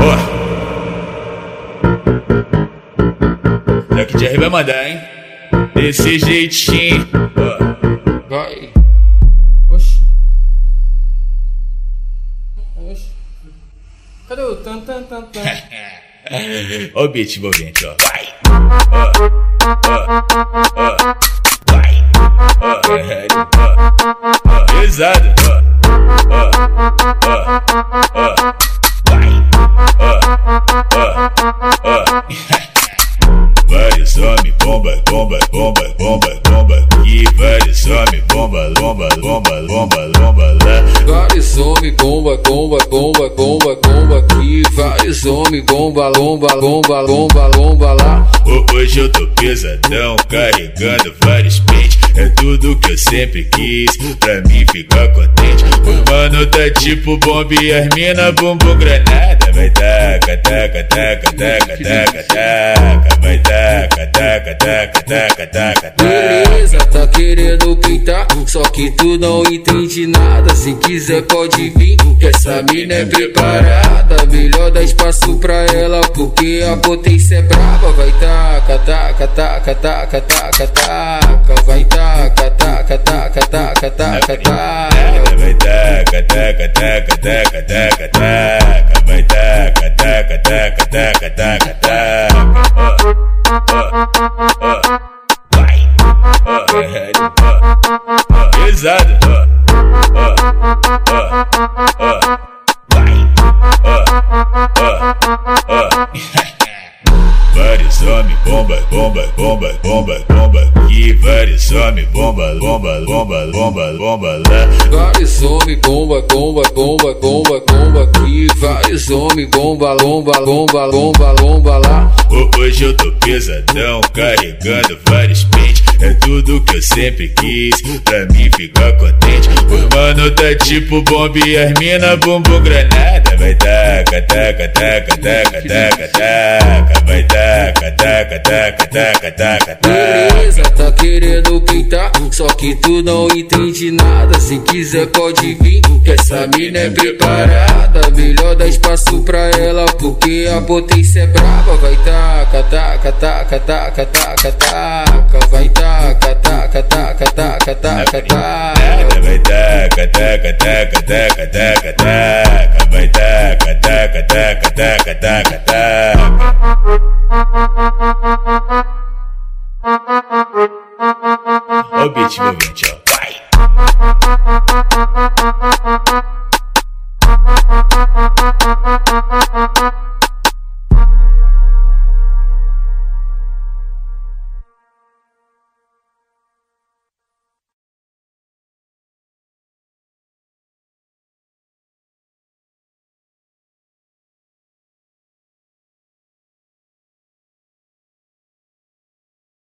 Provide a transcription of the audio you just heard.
Daqui de R vai mandar, hein? Desse jeitinho. Vai. Oxi. Oxi. Cadê o tan tan tan tan? Ó o beat envolvente, ó. Vai. Vai. Pesado. Vários homens bomba, bomba, bomba, bomba, bomba. E vários homens bomba, bomba, bomba, bomba, bomba lá. Vários homens bomba, bomba, bomba, bomba, bomba aqui. Vários homens bomba, lomba, lomba, lomba, lomba lá. Hoje eu tô pesadão, carregando vários pentes. É tudo que eu sempre quis, pra mim ficar contente. O mano tá tipo bomba e as mina bumbum granada. Vai taca, taca, taca, taca, taca, taca. Vai taca, taca, taca, taca, taca, taca. Beleza, tá querendo pintar, só que tu não entende nada. Se quiser pode vir, que essa mina é preparada. Melhor dar espaço pra ela, porque a potência é brava. Vai taca, taca, taca, taca, taca, taca. Vai taca, taca, taca, taca, taca, taca. Vai taca, taca, taca, taca, taca, taca. Vai taca, taca, taca, taca, taca, taca. Vai. Pesado. Vai. Vários homens bomba, bomba, bomba, bomba, bomba. E vários homens bomba, bomba, bomba, bomba, bomba lá. Vários homens bomba, bomba, bomba, bomba, bomba aqui. Vários homens bomba, lomba, lomba, lomba, lomba lá. Hoje eu tô pesadão, carregando vários pentes. É tudo que eu sempre quis, pra mim ficar contente. O mano tá tipo bomba e as mina bumbum granada. Vai taca, taca, taca, taca, taca, taca. Vai taca, taca, taca, taca, taca, taca. Beleza, tá querendo pintar, só que tu não entende nada. Se quiser pode vir, que essa mina é preparada. Melhor dar espaço pra ela, porque a potência é brava. Vai taca, taca, taca, taca, taca, taca. Vai taca, taca, taca, taca, taca, taca. Vai taca, taca, taca, taca, taca, taca. Vai taca,